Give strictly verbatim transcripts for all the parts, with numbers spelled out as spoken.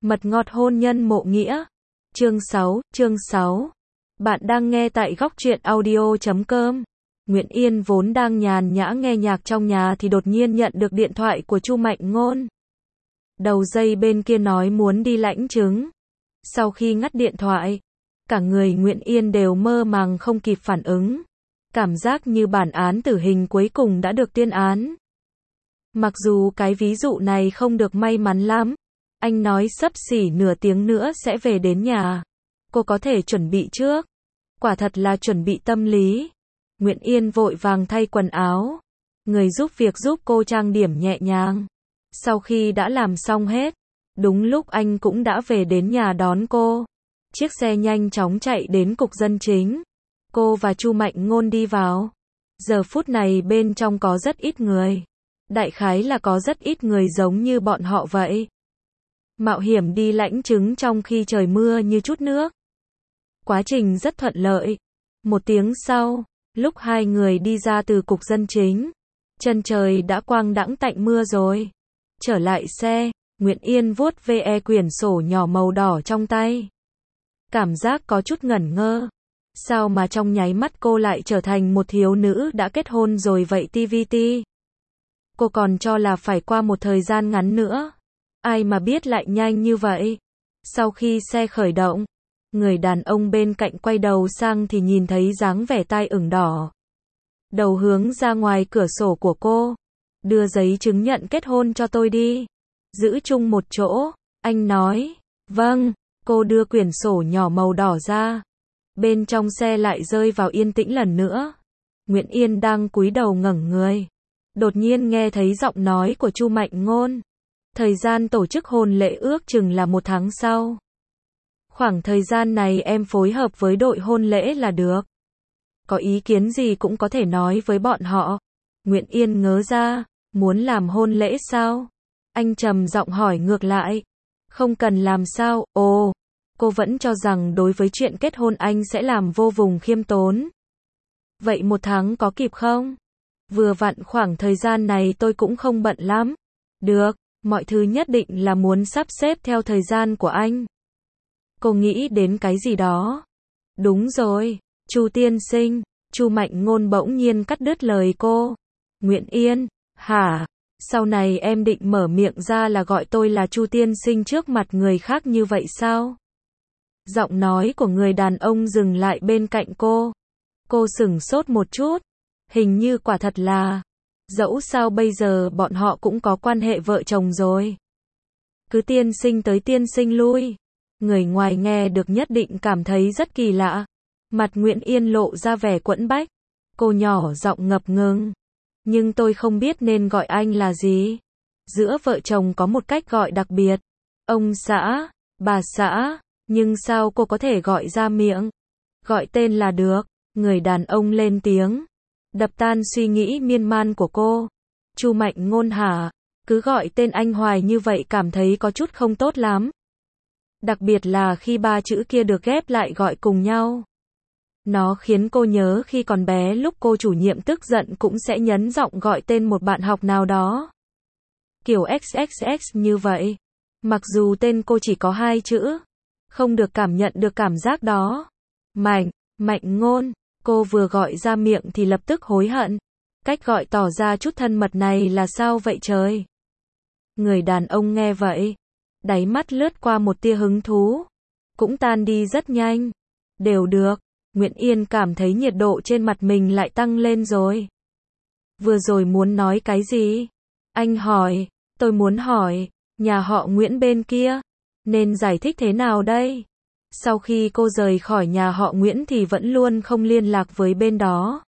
Mật ngọt hôn nhân mộ nghĩa. Chương sáu, chương sáu. Bạn đang nghe tại góc truyện audio chấm com. Nguyễn Yên vốn đang nhàn nhã nghe nhạc trong nhà thì đột nhiên nhận được điện thoại của Chu Mạnh Ngôn. Đầu dây bên kia nói muốn đi lãnh chứng. Sau khi ngắt điện thoại, cả người Nguyễn Yên đều mơ màng không kịp phản ứng. Cảm giác như bản án tử hình cuối cùng đã được tuyên án. Mặc dù cái ví dụ này không được may mắn lắm. Anh nói xấp xỉ nửa tiếng nữa sẽ về đến nhà. Cô có thể chuẩn bị trước. Quả thật là chuẩn bị tâm lý. Nguyễn Yên vội vàng thay quần áo. Người giúp việc giúp cô trang điểm nhẹ nhàng. Sau khi đã làm xong hết, đúng lúc anh cũng đã về đến nhà đón cô. Chiếc xe nhanh chóng chạy đến cục dân chính. Cô và Chu Mạnh Ngôn đi vào. Giờ phút này bên trong có rất ít người. Đại khái là có rất ít người giống như bọn họ vậy. Mạo hiểm đi lãnh chứng trong khi trời mưa như chút nước. Quá trình rất thuận lợi. Một tiếng sau, lúc hai người đi ra từ cục dân chính, chân trời đã quang đãng tạnh mưa rồi. Trở lại xe, Nguyễn Yên vuốt ve quyển sổ nhỏ màu đỏ trong tay. Cảm giác có chút ngẩn ngơ. Sao mà trong nháy mắt cô lại trở thành một thiếu nữ đã kết hôn rồi vậy tê vê tê? Cô còn cho là phải qua một thời gian ngắn nữa. Ai mà biết lại nhanh như vậy. Sau khi xe khởi động, người đàn ông bên cạnh quay đầu sang thì nhìn thấy dáng vẻ tai ửng đỏ. Đầu hướng ra ngoài cửa sổ của cô. Đưa giấy chứng nhận kết hôn cho tôi đi. Giữ chung một chỗ. Anh nói. Vâng. Cô đưa quyển sổ nhỏ màu đỏ ra. Bên trong xe lại rơi vào yên tĩnh lần nữa. Nguyễn Yên đang cúi đầu ngẩng người. Đột nhiên nghe thấy giọng nói của Chu Mạnh Ngôn. Thời gian tổ chức hôn lễ ước chừng là một tháng sau. Khoảng thời gian này em phối hợp với đội hôn lễ là được. Có ý kiến gì cũng có thể nói với bọn họ. Nguyễn Yên ngớ ra, muốn làm hôn lễ sao? Anh trầm giọng hỏi ngược lại. Không cần làm sao, ồ. Cô vẫn cho rằng đối với chuyện kết hôn anh sẽ làm vô cùng khiêm tốn. Vậy một tháng có kịp không? Vừa vặn khoảng thời gian này tôi cũng không bận lắm. Được. Mọi thứ nhất định là muốn sắp xếp theo thời gian của anh. Cô nghĩ đến cái gì đó. Đúng rồi, Chu tiên sinh. Chu Mạnh Ngôn bỗng nhiên cắt đứt lời cô. Nguyễn Yên, hả? Sau này em định mở miệng ra là gọi tôi là Chu tiên sinh trước mặt người khác như vậy sao? Giọng nói của người đàn ông dừng lại bên cạnh cô. Cô sửng sốt một chút. Hình như quả thật là. Dẫu sao bây giờ bọn họ cũng có quan hệ vợ chồng rồi. Cứ tiên sinh tới tiên sinh lui. Người ngoài nghe được nhất định cảm thấy rất kỳ lạ. Mặt Nguyễn Yên lộ ra vẻ quẫn bách. Cô nhỏ giọng ngập ngừng. Nhưng tôi không biết nên gọi anh là gì. Giữa vợ chồng có một cách gọi đặc biệt. Ông xã, bà xã. Nhưng sao cô có thể gọi ra miệng? Gọi tên là được. Người đàn ông lên tiếng. Đập tan suy nghĩ miên man của cô. Chu Mạnh Ngôn hả? Cứ gọi tên anh hoài như vậy cảm thấy có chút không tốt lắm. Đặc biệt là khi ba chữ kia được ghép lại gọi cùng nhau. Nó khiến cô nhớ khi còn bé lúc cô chủ nhiệm tức giận cũng sẽ nhấn giọng gọi tên một bạn học nào đó. Kiểu ích ích ích như vậy. Mặc dù tên cô chỉ có hai chữ. Không được cảm nhận được cảm giác đó. Mạnh, Mạnh Ngôn. Cô vừa gọi ra miệng thì lập tức hối hận. Cách gọi tỏ ra chút thân mật này là sao vậy trời? Người đàn ông nghe vậy. Đáy mắt lướt qua một tia hứng thú. Cũng tan đi rất nhanh. Đều được. Nguyễn Yên cảm thấy nhiệt độ trên mặt mình lại tăng lên rồi. Vừa rồi muốn nói cái gì? Anh hỏi. Tôi muốn hỏi. Nhà họ Nguyễn bên kia. Nên giải thích thế nào đây? Sau khi cô rời khỏi nhà họ Nguyễn thì vẫn luôn không liên lạc với bên đó.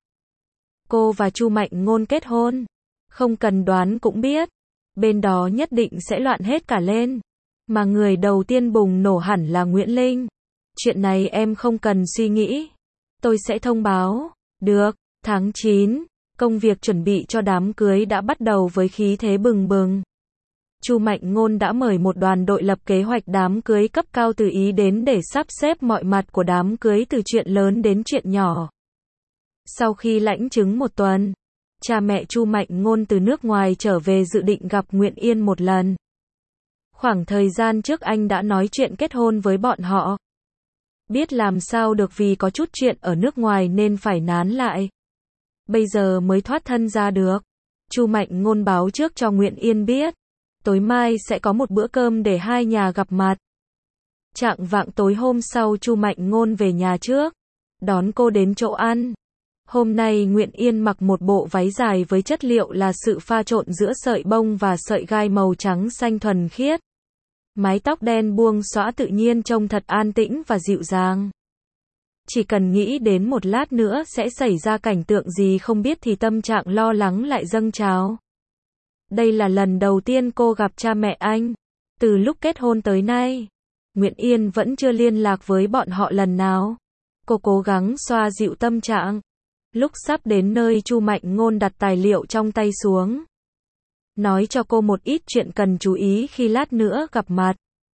Cô và Chu Mạnh Ngôn kết hôn. Không cần đoán cũng biết. Bên đó nhất định sẽ loạn hết cả lên. Mà người đầu tiên bùng nổ hẳn là Nguyễn Linh. Chuyện này em không cần suy nghĩ. Tôi sẽ thông báo. Được. Tháng chín. Công việc chuẩn bị cho đám cưới đã bắt đầu với khí thế bừng bừng. Chu Mạnh Ngôn đã mời một đoàn đội lập kế hoạch đám cưới cấp cao từ Ý đến để sắp xếp mọi mặt của đám cưới từ chuyện lớn đến chuyện nhỏ. Sau khi lãnh chứng một tuần, cha mẹ Chu Mạnh Ngôn từ nước ngoài trở về dự định gặp Nguyễn Yên một lần. Khoảng thời gian trước anh đã nói chuyện kết hôn với bọn họ. Biết làm sao được vì có chút chuyện ở nước ngoài nên phải nán lại. Bây giờ mới thoát thân ra được. Chu Mạnh Ngôn báo trước cho Nguyễn Yên biết. Tối mai sẽ có một bữa cơm để hai nhà gặp mặt. Chạng vạng tối hôm sau Chu Mạnh Ngôn về nhà trước. Đón cô đến chỗ ăn. Hôm nay Nguyễn Yên mặc một bộ váy dài với chất liệu là sự pha trộn giữa sợi bông và sợi gai màu trắng xanh thuần khiết. Mái tóc đen buông xõa tự nhiên trông thật an tĩnh và dịu dàng. Chỉ cần nghĩ đến một lát nữa sẽ xảy ra cảnh tượng gì không biết thì tâm trạng lo lắng lại dâng trào. Đây là lần đầu tiên cô gặp cha mẹ anh. Từ lúc kết hôn tới nay, Nguyễn Yên vẫn chưa liên lạc với bọn họ lần nào. Cô cố gắng xoa dịu tâm trạng. Lúc sắp đến nơi Chu Mạnh Ngôn đặt tài liệu trong tay xuống. Nói cho cô một ít chuyện cần chú ý khi lát nữa gặp mặt.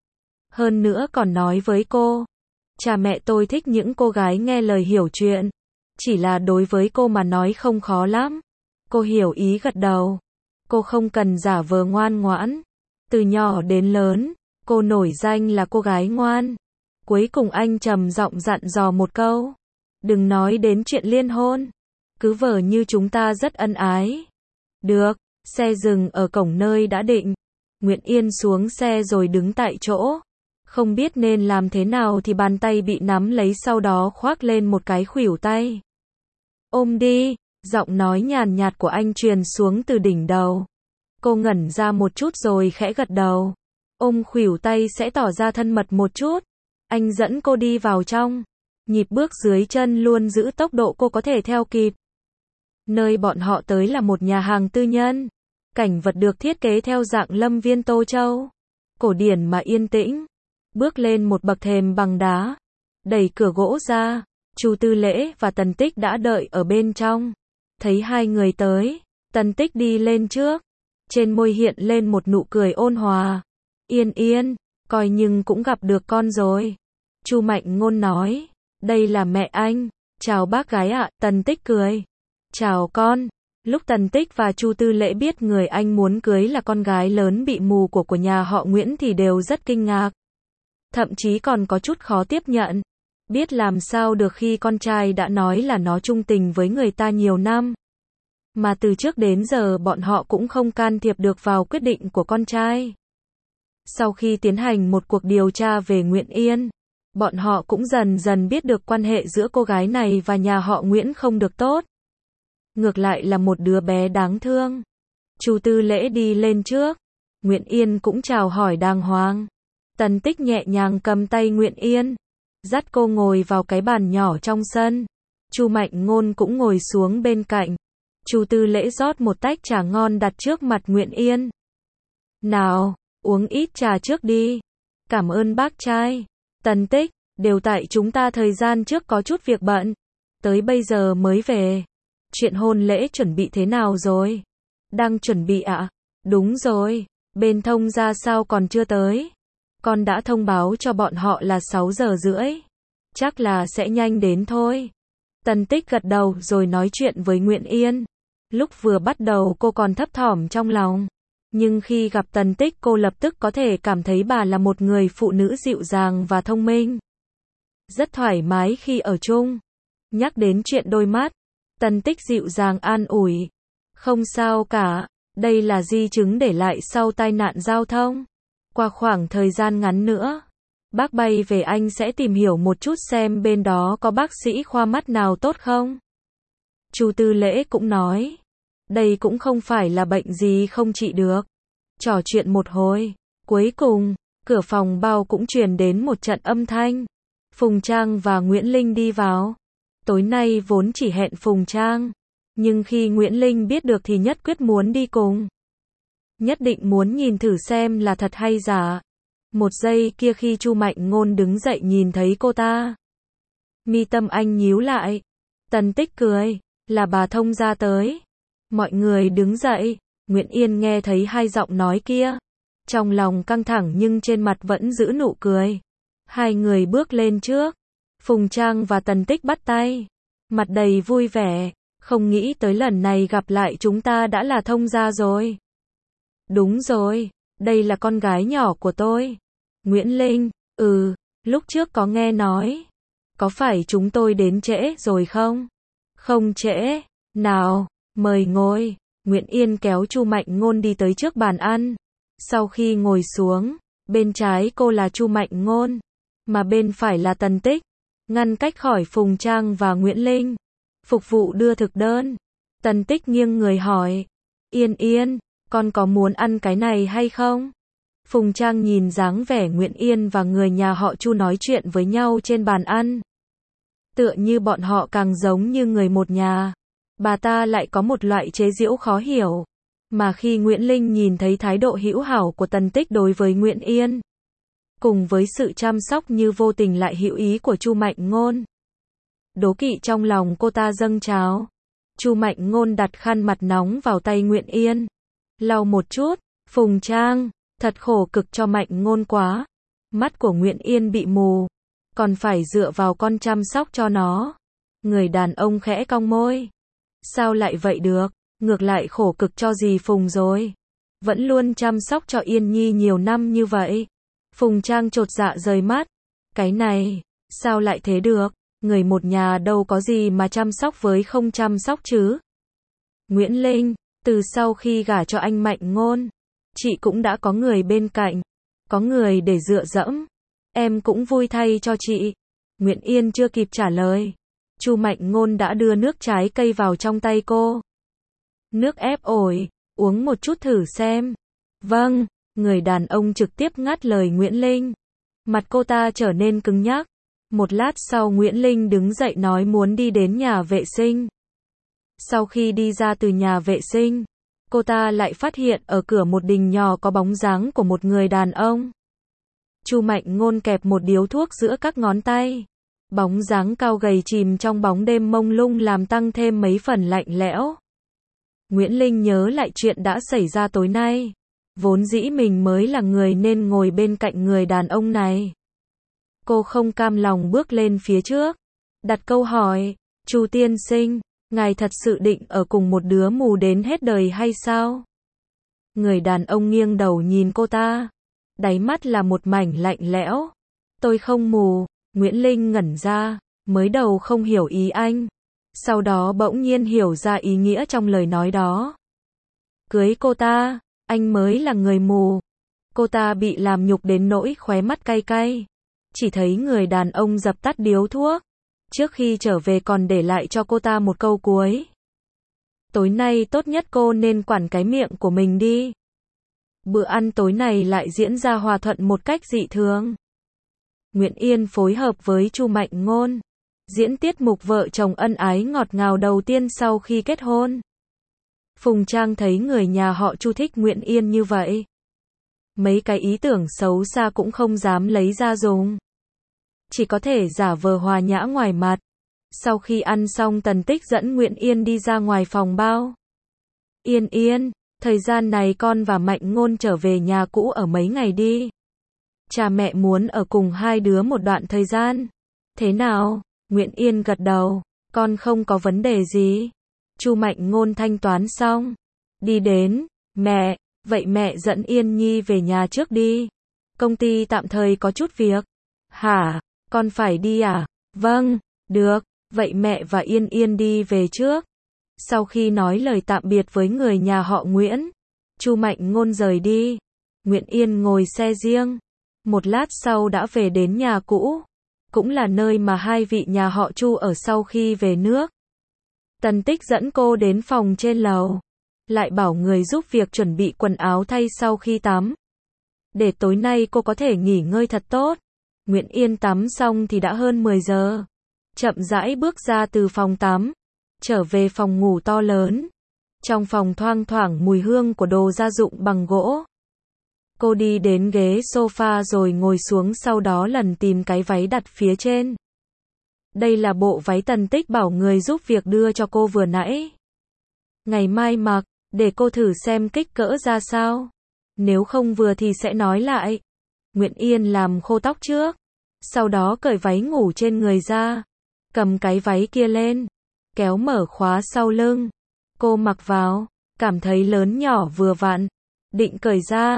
Hơn nữa còn nói với cô. Cha mẹ tôi thích những cô gái nghe lời hiểu chuyện. Chỉ là đối với cô mà nói không khó lắm. Cô hiểu ý gật đầu. Cô không cần giả vờ ngoan ngoãn. Từ nhỏ đến lớn, cô nổi danh là cô gái ngoan. Cuối cùng anh trầm giọng dặn dò một câu. Đừng nói đến chuyện liên hôn. Cứ vờ như chúng ta rất ân ái. Được, xe dừng ở cổng nơi đã định. Nguyễn Yên xuống xe rồi đứng tại chỗ. Không biết nên làm thế nào thì bàn tay bị nắm lấy sau đó khoác lên một cái khuỷu tay. Ôm đi, giọng nói nhàn nhạt của anh truyền xuống từ đỉnh đầu. Cô ngẩn ra một chút rồi khẽ gật đầu. Ôm khuỷu tay sẽ tỏ ra thân mật một chút. Anh dẫn cô đi vào trong. Nhịp bước dưới chân luôn giữ tốc độ cô có thể theo kịp. Nơi bọn họ tới là một nhà hàng tư nhân. Cảnh vật được thiết kế theo dạng lâm viên Tô Châu. Cổ điển mà yên tĩnh. Bước lên một bậc thềm bằng đá. Đẩy cửa gỗ ra. Chu Tư Lễ và Tần Tích đã đợi ở bên trong. Thấy hai người tới. Tần Tích đi lên trước. Trên môi hiện lên một nụ cười ôn hòa. Yên Yên, coi nhưng cũng gặp được con rồi. Chu Mạnh Ngôn nói. Đây là mẹ anh. Chào bác gái ạ, Tần Tích cười. Chào con. Lúc Tần Tích và Chu Tư Lễ biết người anh muốn cưới là con gái lớn bị mù của của nhà họ Nguyễn thì đều rất kinh ngạc. Thậm chí còn có chút khó tiếp nhận. Biết làm sao được khi con trai đã nói là nó chung tình với người ta nhiều năm. Mà từ trước đến giờ bọn họ cũng không can thiệp được vào quyết định của con trai. Sau khi tiến hành một cuộc điều tra về Nguyễn Yên, bọn họ cũng dần dần biết được quan hệ giữa cô gái này và nhà họ Nguyễn không được tốt. Ngược lại là một đứa bé đáng thương. Chu Tư Lễ đi lên trước. Nguyễn Yên cũng chào hỏi đàng hoàng. Tần Tích nhẹ nhàng cầm tay Nguyễn Yên. Dắt cô ngồi vào cái bàn nhỏ trong sân. Chu Mạnh Ngôn cũng ngồi xuống bên cạnh. Chu Tư Lễ rót một tách trà ngon đặt trước mặt Nguyễn Yên. Nào, uống ít trà trước đi. Cảm ơn bác trai. Tần Tích, đều tại chúng ta thời gian trước có chút việc bận. Tới bây giờ mới về. Chuyện hôn lễ chuẩn bị thế nào rồi? Đang chuẩn bị ạ? À? Đúng rồi. Bên thông ra sao còn chưa tới? Con đã thông báo cho bọn họ là sáu giờ rưỡi. Chắc là sẽ nhanh đến thôi. Tần Tích gật đầu rồi nói chuyện với Nguyễn Yên. Lúc vừa bắt đầu cô còn thấp thỏm trong lòng. Nhưng khi gặp Tần Tích cô lập tức có thể cảm thấy bà là một người phụ nữ dịu dàng và thông minh. Rất thoải mái khi ở chung. Nhắc đến chuyện đôi mắt, Tần Tích dịu dàng an ủi. Không sao cả, đây là di chứng để lại sau tai nạn giao thông. Qua khoảng thời gian ngắn nữa, bác bay về anh sẽ tìm hiểu một chút xem bên đó có bác sĩ khoa mắt nào tốt không. Chu Tư Lễ cũng nói. Đây cũng không phải là bệnh gì không trị được. Trò chuyện một hồi. Cuối cùng, cửa phòng bao cũng truyền đến một trận âm thanh. Phùng Trang và Nguyễn Linh đi vào. Tối nay vốn chỉ hẹn Phùng Trang. Nhưng khi Nguyễn Linh biết được thì nhất quyết muốn đi cùng. Nhất định muốn nhìn thử xem là thật hay giả. Một giây kia khi Chu Mạnh Ngôn đứng dậy nhìn thấy cô ta. Mi tâm anh nhíu lại. Tần Tích cười. Là bà thông gia tới. Mọi người đứng dậy. Nguyễn Yên nghe thấy hai giọng nói kia. Trong lòng căng thẳng nhưng trên mặt vẫn giữ nụ cười. Hai người bước lên trước. Phùng Trang và Tần Tích bắt tay. Mặt đầy vui vẻ. Không nghĩ tới lần này gặp lại chúng ta đã là thông gia rồi. Đúng rồi. Đây là con gái nhỏ của tôi. Nguyễn Linh, ừ, lúc trước có nghe nói. Có phải chúng tôi đến trễ rồi không? Không trễ. Nào, mời ngồi. Nguyễn Yên kéo Chu Mạnh Ngôn đi tới trước bàn ăn. Sau khi ngồi xuống, bên trái cô là Chu Mạnh Ngôn, mà bên phải là Tần Tích, ngăn cách khỏi Phùng Trang và Nguyễn Linh. Phục vụ đưa thực đơn. Tần Tích nghiêng người hỏi, Yên Yên, con có muốn ăn cái này hay không? Phùng Trang nhìn dáng vẻ Nguyễn Yên và người nhà họ Chu nói chuyện với nhau trên bàn ăn. Tựa như bọn họ càng giống như người một nhà. Bà ta lại có một loại chế giễu khó hiểu. Mà khi Nguyễn Linh nhìn thấy thái độ hữu hảo của Tần Tích đối với Nguyễn Yên, cùng với sự chăm sóc như vô tình lại hữu ý của Chu Mạnh Ngôn, đố kỵ trong lòng cô ta dâng trào. Chu Mạnh Ngôn đặt khăn mặt nóng vào tay Nguyễn Yên, lau một chút. Phùng Trang, thật khổ cực cho Mạnh Ngôn quá. Mắt của Nguyễn Yên bị mù, còn phải dựa vào con chăm sóc cho nó. Người đàn ông khẽ cong môi. Sao lại vậy được? Ngược lại khổ cực cho dì Phùng rồi. Vẫn luôn chăm sóc cho Yên Nhi nhiều năm như vậy. Phùng Trang chột dạ rời mắt. Cái này, sao lại thế được? Người một nhà đâu có gì mà chăm sóc với không chăm sóc chứ. Nguyễn Linh, từ sau khi gả cho anh Mạnh Ngôn, chị cũng đã có người bên cạnh, có người để dựa dẫm. Em cũng vui thay cho chị. Nguyễn Yên chưa kịp trả lời, Chu Mạnh Ngôn đã đưa nước trái cây vào trong tay cô. Nước ép ổi, uống một chút thử xem. Vâng, người đàn ông trực tiếp ngắt lời Nguyễn Linh. Mặt cô ta trở nên cứng nhắc. Một lát sau Nguyễn Linh đứng dậy nói muốn đi đến nhà vệ sinh. Sau khi đi ra từ nhà vệ sinh, cô ta lại phát hiện ở cửa một đình nhỏ có bóng dáng của một người đàn ông. Chu Mạnh Ngôn kẹp một điếu thuốc giữa các ngón tay. Bóng dáng cao gầy chìm trong bóng đêm mông lung làm tăng thêm mấy phần lạnh lẽo. Nguyễn Linh nhớ lại chuyện đã xảy ra tối nay. Vốn dĩ mình mới là người nên ngồi bên cạnh người đàn ông này. Cô không cam lòng bước lên phía trước, đặt câu hỏi, Chu tiên sinh, ngài thật sự định ở cùng một đứa mù đến hết đời hay sao? Người đàn ông nghiêng đầu nhìn cô ta, đáy mắt là một mảnh lạnh lẽo. Tôi không mù. Nguyễn Linh ngẩn ra, mới đầu không hiểu ý anh, sau đó bỗng nhiên hiểu ra ý nghĩa trong lời nói đó. Cưới cô ta, anh mới là người mù. Cô ta bị làm nhục đến nỗi khóe mắt cay cay. Chỉ thấy người đàn ông dập tắt điếu thuốc, trước khi trở về còn để lại cho cô ta một câu cuối. Tối nay tốt nhất cô nên quản cái miệng của mình đi. Bữa ăn tối này lại diễn ra hòa thuận một cách dị thường. Nguyễn Yên phối hợp với Chu Mạnh Ngôn, diễn tiết mục vợ chồng ân ái ngọt ngào đầu tiên sau khi kết hôn. Phùng Trang thấy người nhà họ Chu thích Nguyễn Yên như vậy, mấy cái ý tưởng xấu xa cũng không dám lấy ra dùng, chỉ có thể giả vờ hòa nhã ngoài mặt. Sau khi ăn xong Tần Tích dẫn Nguyễn Yên đi ra ngoài phòng bao. Yên Yên, thời gian này con và Mạnh Ngôn trở về nhà cũ ở mấy ngày đi. Cha mẹ muốn ở cùng hai đứa một đoạn thời gian. Thế nào? Nguyễn Yên gật đầu, con không có vấn đề gì. Chu Mạnh Ngôn thanh toán xong, đi đến, mẹ, vậy mẹ dẫn Yên Nhi về nhà trước đi. Công ty tạm thời có chút việc. Hả, con phải đi à? Vâng, được, vậy mẹ và Yên Yên đi về trước. Sau khi nói lời tạm biệt với người nhà họ Nguyễn, Chu Mạnh Ngôn rời đi. Nguyễn Yên ngồi xe riêng, một lát sau đã về đến nhà cũ, cũng là nơi mà hai vị nhà họ Chu ở sau khi về nước. Tần Tích dẫn cô đến phòng trên lầu, lại bảo người giúp việc chuẩn bị quần áo thay sau khi tắm, để tối nay cô có thể nghỉ ngơi thật tốt. Nguyễn Yên tắm xong thì đã hơn mười giờ, chậm rãi bước ra từ phòng tắm, trở về phòng ngủ to lớn. Trong phòng thoang thoảng mùi hương của đồ gia dụng bằng gỗ. Cô đi đến ghế sofa rồi ngồi xuống, sau đó lần tìm cái váy đặt phía trên. Đây là bộ váy Tần Tích bảo người giúp việc đưa cho cô vừa nãy. Ngày mai mặc, để cô thử xem kích cỡ ra sao. Nếu không vừa thì sẽ nói lại. Nguyễn Yên làm khô tóc trước, sau đó cởi váy ngủ trên người ra, cầm cái váy kia lên, kéo mở khóa sau lưng. Cô mặc vào, cảm thấy lớn nhỏ vừa vặn, định cởi ra.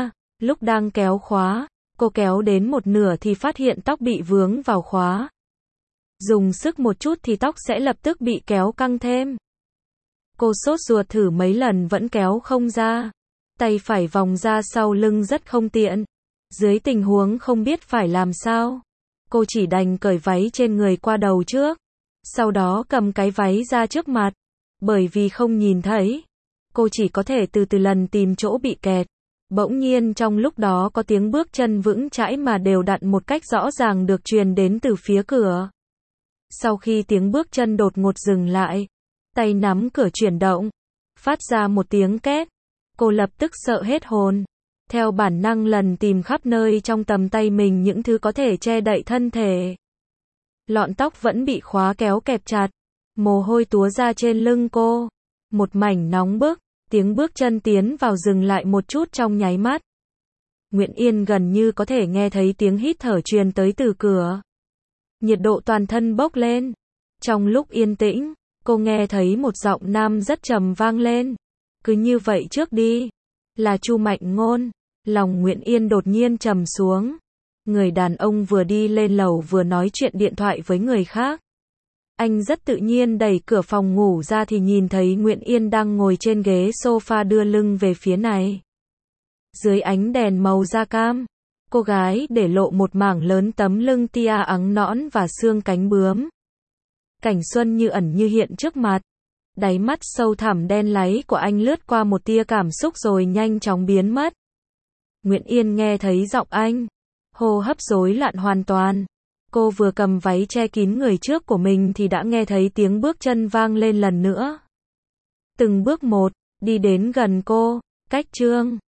Lúc đang kéo khóa, cô kéo đến một nửa thì phát hiện tóc bị vướng vào khóa. Dùng sức một chút thì tóc sẽ lập tức bị kéo căng thêm. Cô sốt ruột thử mấy lần vẫn kéo không ra. Tay phải vòng ra sau lưng rất không tiện. Dưới tình huống không biết phải làm sao, cô chỉ đành cởi váy trên người qua đầu trước. Sau đó cầm cái váy ra trước mặt. Bởi vì không nhìn thấy, cô chỉ có thể từ từ lần tìm chỗ bị kẹt. Bỗng nhiên trong lúc đó có tiếng bước chân vững chãi mà đều đặn một cách rõ ràng được truyền đến từ phía cửa. Sau khi tiếng bước chân đột ngột dừng lại, tay nắm cửa chuyển động, phát ra một tiếng két. Cô lập tức sợ hết hồn. Theo bản năng lần tìm khắp nơi trong tầm tay mình những thứ có thể che đậy thân thể. Lọn tóc vẫn bị khóa kéo kẹp chặt. Mồ hôi túa ra trên lưng cô. Một mảnh nóng bức. Tiếng bước chân tiến vào dừng lại một chút trong nháy mắt. Nguyễn Yên gần như có thể nghe thấy tiếng hít thở truyền tới từ cửa. Nhiệt độ toàn thân bốc lên. Trong lúc yên tĩnh, cô nghe thấy một giọng nam rất trầm vang lên. Cứ như vậy trước đi. Là Chu Mạnh Ngôn. Lòng Nguyễn Yên đột nhiên trầm xuống. Người đàn ông vừa đi lên lầu vừa nói chuyện điện thoại với người khác. Anh rất tự nhiên đẩy cửa phòng ngủ ra thì nhìn thấy Nguyễn Yên đang ngồi trên ghế sofa đưa lưng về phía này. Dưới ánh đèn màu da cam, cô gái để lộ một mảng lớn tấm lưng tia ắng nõn và xương cánh bướm. Cảnh xuân như ẩn như hiện trước mặt. Đáy mắt sâu thẳm đen láy của anh lướt qua một tia cảm xúc rồi nhanh chóng biến mất. Nguyễn Yên nghe thấy giọng anh, hô hấp rối loạn hoàn toàn. Cô vừa cầm váy che kín người trước của mình thì đã nghe thấy tiếng bước chân vang lên lần nữa. Từng bước một, đi đến gần cô, cách Trương